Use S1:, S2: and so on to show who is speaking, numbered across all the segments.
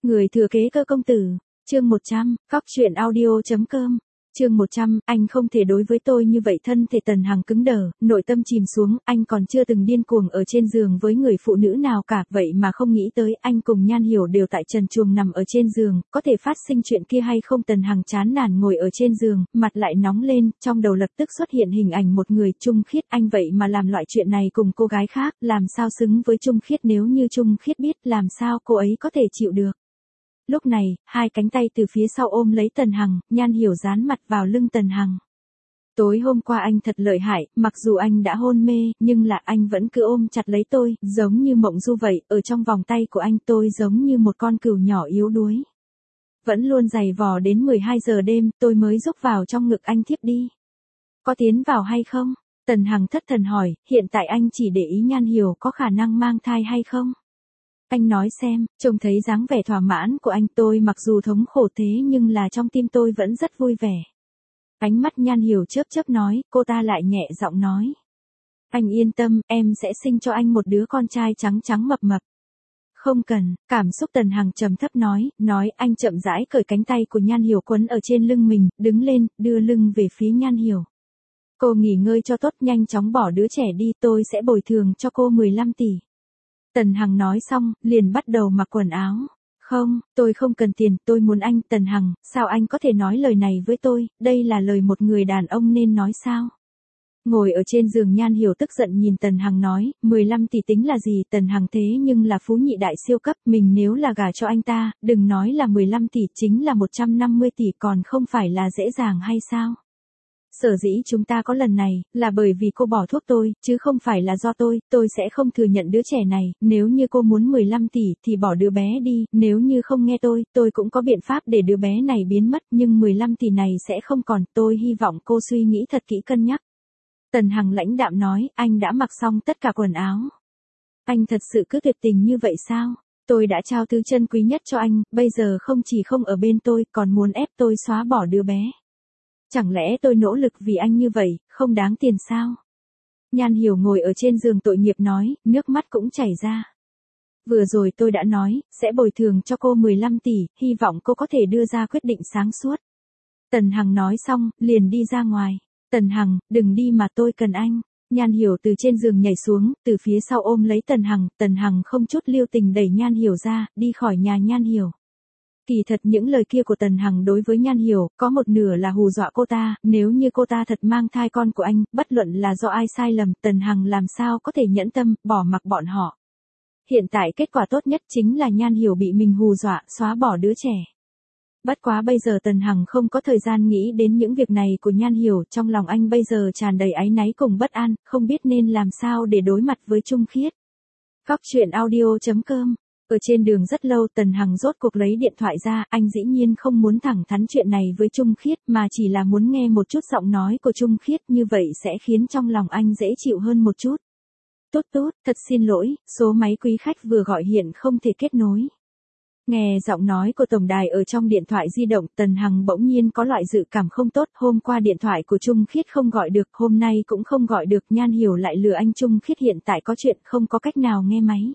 S1: Người thừa kế Cơ công tử, chương 100, Cóc truyện audio.com. Chương 100, anh không thể đối với tôi như vậy. Thân thể Tần Hằng cứng đờ, nội tâm chìm xuống, anh còn chưa từng điên cuồng ở trên giường với người phụ nữ nào cả, vậy mà không nghĩ tới anh cùng Nhan Hiểu đều tại trần truồng nằm ở trên giường, có thể phát sinh chuyện kia hay không? Tần Hằng chán nản ngồi ở trên giường, mặt lại nóng lên, trong đầu lập tức xuất hiện hình ảnh một người, Trung Khiết. Anh vậy mà làm loại chuyện này cùng cô gái khác, làm sao xứng với Trung Khiết? Nếu như Trung Khiết biết, làm sao cô ấy có thể chịu được? Lúc này, hai cánh tay từ phía sau ôm lấy Tần Hằng, Nhan Hiểu dán mặt vào lưng Tần Hằng. Tối hôm qua anh thật lợi hại, mặc dù anh đã hôn mê, nhưng là anh vẫn cứ ôm chặt lấy tôi, giống như mộng du vậy, ở trong vòng tay của anh tôi giống như một con cừu nhỏ yếu đuối. Vẫn luôn giày vò đến 12 giờ đêm, tôi mới rúc vào trong ngực anh thiếp đi. Có tiến vào hay không? Tần Hằng thất thần hỏi, hiện tại anh chỉ để ý Nhan Hiểu có khả năng mang thai hay không? Anh nói xem, trông thấy dáng vẻ thỏa mãn của anh, tôi mặc dù thống khổ thế nhưng là trong tim tôi vẫn rất vui vẻ. Ánh mắt Nhan Hiểu chớp chớp nói, cô ta lại nhẹ giọng nói. Anh yên tâm, em sẽ sinh cho anh một đứa con trai trắng trắng mập mập. Không cần, cảm xúc Tần Hằng trầm thấp nói anh chậm rãi cởi cánh tay của Nhan Hiểu quấn ở trên lưng mình, đứng lên, đưa lưng về phía Nhan Hiểu. Cô nghỉ ngơi cho tốt, nhanh chóng bỏ đứa trẻ đi, tôi sẽ bồi thường cho cô 15 tỷ. Tần Hằng nói xong, liền bắt đầu mặc quần áo. Không, tôi không cần tiền, tôi muốn anh. Tần Hằng, sao anh có thể nói lời này với tôi, đây là lời một người đàn ông nên nói sao? Ngồi ở trên giường Nhan Hiểu tức giận nhìn Tần Hằng nói, 15 tỷ tính là gì? Tần Hằng thế nhưng là phú nhị đại siêu cấp, mình nếu là gả cho anh ta, đừng nói là 15 tỷ, chính là 150 tỷ còn không phải là dễ dàng hay sao? Sở dĩ chúng ta có lần này, là bởi vì cô bỏ thuốc tôi, chứ không phải là do tôi sẽ không thừa nhận đứa trẻ này, nếu như cô muốn 15 tỷ thì bỏ đứa bé đi, nếu như không nghe tôi cũng có biện pháp để đứa bé này biến mất, nhưng 15 tỷ này sẽ không còn, tôi hy vọng cô suy nghĩ thật kỹ cân nhắc. Tần Hằng lãnh đạm nói, anh đã mặc xong tất cả quần áo. Anh thật sự cứ tuyệt tình như vậy sao? Tôi đã trao thứ chân quý nhất cho anh, bây giờ không chỉ không ở bên tôi, còn muốn ép tôi xóa bỏ đứa bé. Chẳng lẽ tôi nỗ lực vì anh như vậy, không đáng tiền sao? Nhan Hiểu ngồi ở trên giường tội nghiệp nói, nước mắt cũng chảy ra. Vừa rồi tôi đã nói, sẽ bồi thường cho cô 15 tỷ, hy vọng cô có thể đưa ra quyết định sáng suốt. Tần Hằng nói xong, liền đi ra ngoài. Tần Hằng, đừng đi mà tôi cần anh. Nhan Hiểu từ trên giường nhảy xuống, từ phía sau ôm lấy Tần Hằng không chút lưu tình đẩy Nhan Hiểu ra, đi khỏi nhà Nhan Hiểu. Kỳ thật những lời kia của Tần Hằng đối với Nhan Hiểu, có một nửa là hù dọa cô ta, nếu như cô ta thật mang thai con của anh, bất luận là do ai sai lầm, Tần Hằng làm sao có thể nhẫn tâm, bỏ mặc bọn họ. Hiện tại kết quả tốt nhất chính là Nhan Hiểu bị mình hù dọa, xóa bỏ đứa trẻ. Bất quá bây giờ Tần Hằng không có thời gian nghĩ đến những việc này của Nhan Hiểu, trong lòng anh bây giờ tràn đầy áy náy cùng bất an, không biết nên làm sao để đối mặt với Trung Khiết. Cóc truyện audio.com. Ở trên đường rất lâu Tần Hằng rốt cuộc lấy điện thoại ra, anh dĩ nhiên không muốn thẳng thắn chuyện này với Trung Khiết mà chỉ là muốn nghe một chút giọng nói của Trung Khiết, như vậy sẽ khiến trong lòng anh dễ chịu hơn một chút. Tốt tốt, thật xin lỗi, số máy quý khách vừa gọi hiện không thể kết nối. Nghe giọng nói của tổng đài ở trong điện thoại di động, Tần Hằng bỗng nhiên có loại dự cảm không tốt, hôm qua điện thoại của Trung Khiết không gọi được, hôm nay cũng không gọi được, Nhan Hiểu lại lừa anh. Trung Khiết hiện tại có chuyện không có cách nào nghe máy.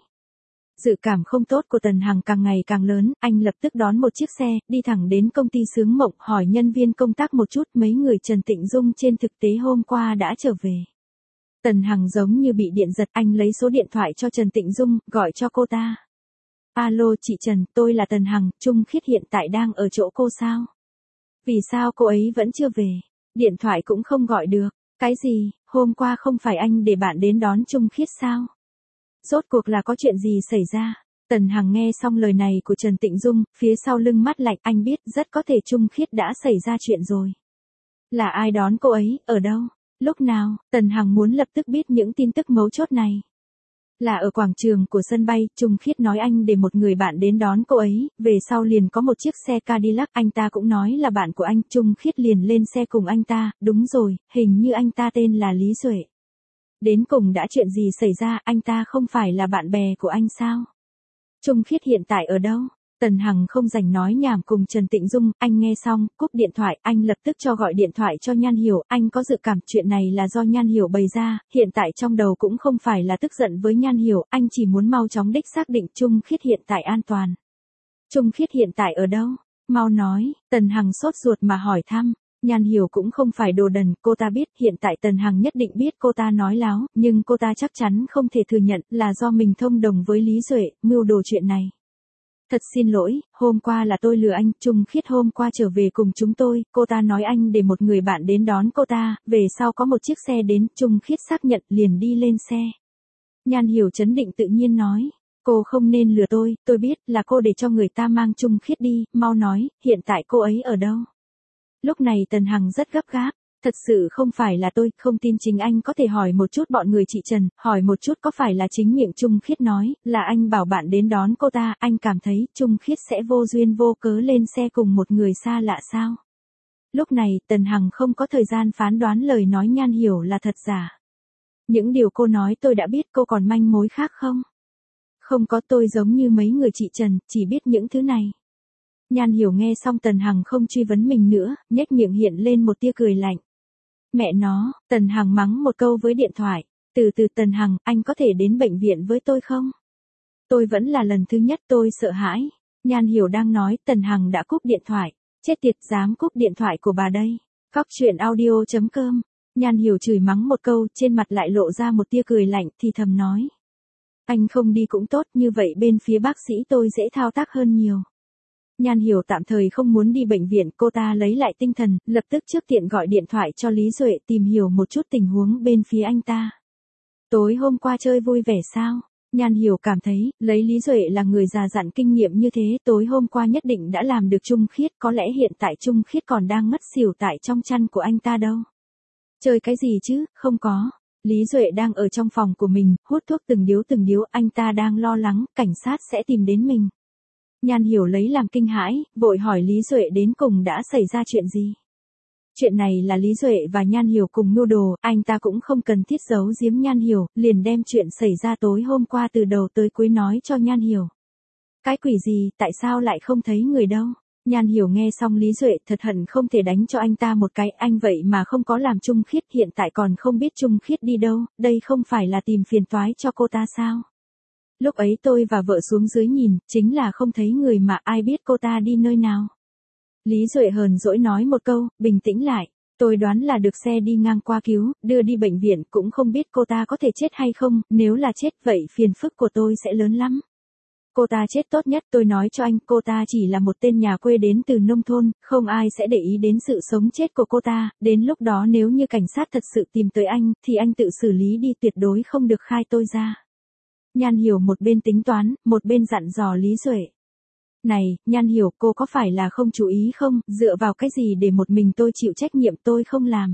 S1: Dự cảm không tốt của Tần Hằng càng ngày càng lớn, anh lập tức đón một chiếc xe, đi thẳng đến công ty Sướng Mộng, hỏi nhân viên công tác một chút, mấy người Trần Tịnh Dung trên thực tế hôm qua đã trở về. Tần Hằng giống như bị điện giật, anh lấy số điện thoại cho Trần Tịnh Dung, gọi cho cô ta. Alo chị Trần, tôi là Tần Hằng, Trung Khiết hiện tại đang ở chỗ cô sao? Vì sao cô ấy vẫn chưa về? Điện thoại cũng không gọi được. Cái gì, hôm qua không phải anh để bạn đến đón Trung Khiết sao? Rốt cuộc là có chuyện gì xảy ra? Tần Hằng nghe xong lời này của Trần Tịnh Dung, phía sau lưng mắt lạnh, anh biết rất có thể Trung Khiết đã xảy ra chuyện rồi. Là ai đón cô ấy, ở đâu, lúc nào? Tần Hằng muốn lập tức biết những tin tức mấu chốt này. Là ở quảng trường của sân bay, Trung Khiết nói anh để một người bạn đến đón cô ấy, về sau liền có một chiếc xe Cadillac, anh ta cũng nói là bạn của anh, Trung Khiết liền lên xe cùng anh ta, đúng rồi, hình như anh ta tên là Lý Duệ. Đến cùng đã chuyện gì xảy ra, anh ta không phải là bạn bè của anh sao? Trung Khiết hiện tại ở đâu? Tần Hằng không rảnh nói nhảm cùng Trần Tịnh Dung, anh nghe xong, cúp điện thoại, anh lập tức cho gọi điện thoại cho Nhan Hiểu, anh có dự cảm chuyện này là do Nhan Hiểu bày ra, hiện tại trong đầu cũng không phải là tức giận với Nhan Hiểu, anh chỉ muốn mau chóng đích xác định Trung Khiết hiện tại an toàn. Trung Khiết hiện tại ở đâu? Mau nói, Tần Hằng sốt ruột mà hỏi thăm. Nhan Hiểu cũng không phải đồ đần, cô ta biết hiện tại Tần Hằng nhất định biết cô ta nói láo, nhưng cô ta chắc chắn không thể thừa nhận là do mình thông đồng với Lý Duệ, mưu đồ chuyện này. Thật xin lỗi, hôm qua là tôi lừa anh, Trung Khiết hôm qua trở về cùng chúng tôi, cô ta nói anh để một người bạn đến đón cô ta, về sau có một chiếc xe đến, Trung Khiết xác nhận liền đi lên xe. Nhan Hiểu trấn định tự nhiên nói, cô không nên lừa tôi biết là cô để cho người ta mang Trung Khiết đi, mau nói, hiện tại cô ấy ở đâu? Lúc này Tần Hằng rất gấp gáp, thật sự không phải là tôi, không tin chính anh có thể hỏi một chút bọn người chị Trần, hỏi một chút có phải là chính miệng Trung Khiết nói, là anh bảo bạn đến đón cô ta, anh cảm thấy Trung Khiết sẽ vô duyên vô cớ lên xe cùng một người xa lạ sao? Lúc này Tần Hằng không có thời gian phán đoán lời nói Nhan Hiểu là thật giả. Những điều cô nói tôi đã biết, cô còn manh mối khác không? Không có, tôi giống như mấy người chị Trần, chỉ biết những thứ này. Nhan Hiểu nghe xong Tần Hằng không truy vấn mình nữa, nhếch miệng hiện lên một tia cười lạnh. Mẹ nó, Tần Hằng mắng một câu với điện thoại. Từ từ Tần Hằng, anh có thể đến bệnh viện với tôi không? Tôi vẫn là lần thứ nhất, tôi sợ hãi. Nhan Hiểu đang nói, Tần Hằng đã cúp điện thoại. Chết tiệt, dám cúp điện thoại của bà đây. Cóc truyện audio.com. Nhan Hiểu chửi mắng một câu, trên mặt lại lộ ra một tia cười lạnh, thì thầm nói. Anh không đi cũng tốt, như vậy bên phía bác sĩ tôi dễ thao tác hơn nhiều. Nhan Hiểu tạm thời không muốn đi bệnh viện, cô ta lấy lại tinh thần, lập tức trước tiện gọi điện thoại cho Lý Duệ tìm hiểu một chút tình huống bên phía anh ta. Tối hôm qua chơi vui vẻ sao? Nhan Hiểu cảm thấy, lấy Lý Duệ là người già dặn kinh nghiệm như thế, tối hôm qua nhất định đã làm được Trung Khiết, có lẽ hiện tại Trung Khiết còn đang ngất xỉu tại trong chăn của anh ta đâu. Chơi cái gì chứ, không có. Lý Duệ đang ở trong phòng của mình, hút thuốc từng điếu, anh ta đang lo lắng, cảnh sát sẽ tìm đến mình. Nhan Hiểu lấy làm kinh hãi, vội hỏi Lý Duệ đến cùng đã xảy ra chuyện gì. Chuyện này là Lý Duệ và Nhan Hiểu cùng mưu đồ, anh ta cũng không cần thiết giấu giếm Nhan Hiểu, liền đem chuyện xảy ra tối hôm qua từ đầu tới cuối nói cho Nhan Hiểu. Cái quỷ gì, tại sao lại không thấy người đâu? Nhan Hiểu nghe xong Lý Duệ thật hận không thể đánh cho anh ta một cái, anh vậy mà không có làm Trung Khiết, hiện tại còn không biết Trung Khiết đi đâu, đây không phải là tìm phiền toái cho cô ta sao? Lúc ấy tôi và vợ xuống dưới nhìn, chính là không thấy người mà ai biết cô ta đi nơi nào. Lý Duệ hờn dỗi nói một câu, bình tĩnh lại, tôi đoán là được xe đi ngang qua cứu, đưa đi bệnh viện, cũng không biết cô ta có thể chết hay không, nếu là chết vậy phiền phức của tôi sẽ lớn lắm. Cô ta chết tốt nhất, tôi nói cho anh, cô ta chỉ là một tên nhà quê đến từ nông thôn, không ai sẽ để ý đến sự sống chết của cô ta, đến lúc đó nếu như cảnh sát thật sự tìm tới anh, thì anh tự xử lý đi, tuyệt đối không được khai tôi ra. Nhan Hiểu một bên tính toán, một bên dặn dò Lý Duệ. Này, Nhan Hiểu, cô có phải là không chú ý không, dựa vào cái gì để một mình tôi chịu trách nhiệm, tôi không làm.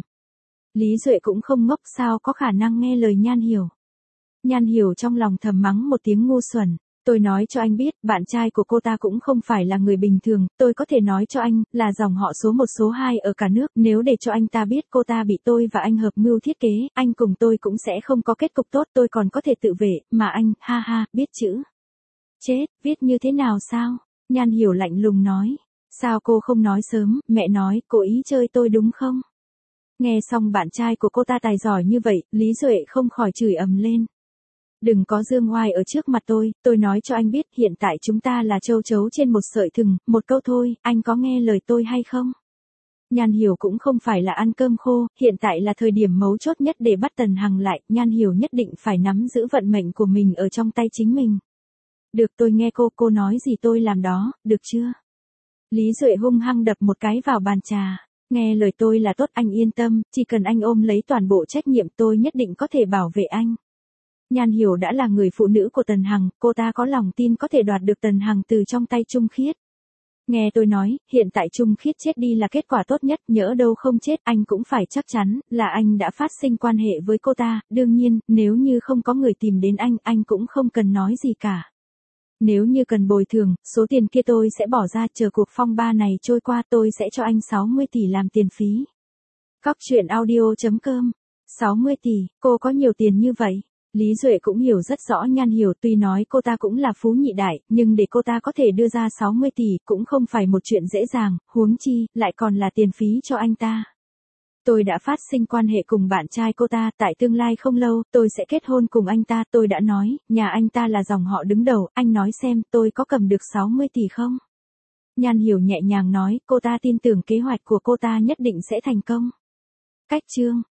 S1: Lý Duệ cũng không ngốc, sao có khả năng nghe lời Nhan Hiểu. Nhan Hiểu trong lòng thầm mắng một tiếng ngu xuẩn. Tôi nói cho anh biết, bạn trai của cô ta cũng không phải là người bình thường, tôi có thể nói cho anh, là dòng họ số 1 số 2 ở cả nước, nếu để cho anh ta biết cô ta bị tôi và anh hợp mưu thiết kế, anh cùng tôi cũng sẽ không có kết cục tốt, tôi còn có thể tự vệ, mà anh, ha ha, biết chữ. Chết, viết như thế nào sao? Nhan Hiểu lạnh lùng nói. Sao cô không nói sớm, mẹ nói, cố ý chơi tôi đúng không? Nghe xong bạn trai của cô ta tài giỏi như vậy, Lý Duệ không khỏi chửi ầm lên. Đừng có dương oai ở trước mặt tôi nói cho anh biết, hiện tại chúng ta là châu chấu trên một sợi thừng, một câu thôi, anh có nghe lời tôi hay không? Nhan Hiểu cũng không phải là ăn cơm khô, hiện tại là thời điểm mấu chốt nhất để bắt Tần Hằng lại, Nhan Hiểu nhất định phải nắm giữ vận mệnh của mình ở trong tay chính mình. Được, tôi nghe cô nói gì tôi làm đó, được chưa? Lý Duệ hung hăng đập một cái vào bàn trà. Nghe lời tôi là tốt, anh yên tâm, chỉ cần anh ôm lấy toàn bộ trách nhiệm tôi nhất định có thể bảo vệ anh. Nhan Hiểu đã là người phụ nữ của Tần Hằng, cô ta có lòng tin có thể đoạt được Tần Hằng từ trong tay Trung Khiết. Nghe tôi nói, hiện tại Trung Khiết chết đi là kết quả tốt nhất, nhỡ đâu không chết, anh cũng phải chắc chắn là anh đã phát sinh quan hệ với cô ta, đương nhiên, nếu như không có người tìm đến anh cũng không cần nói gì cả. Nếu như cần bồi thường, số tiền kia tôi sẽ bỏ ra, chờ cuộc phong ba này trôi qua tôi sẽ cho anh 60 tỷ làm tiền phí. Cóc truyện audio.com. 60 tỷ, cô có nhiều tiền như vậy? Lý Duệ cũng hiểu rất rõ Nhan Hiểu, tuy nói cô ta cũng là phú nhị đại, nhưng để cô ta có thể đưa ra 60 tỷ cũng không phải một chuyện dễ dàng, huống chi, lại còn là tiền phí cho anh ta. Tôi đã phát sinh quan hệ cùng bạn trai cô ta, tại tương lai không lâu, tôi sẽ kết hôn cùng anh ta, tôi đã nói, nhà anh ta là dòng họ đứng đầu, anh nói xem, tôi có cầm được 60 tỷ không? Nhan Hiểu nhẹ nhàng nói, cô ta tin tưởng kế hoạch của cô ta nhất định sẽ thành công. Cách chương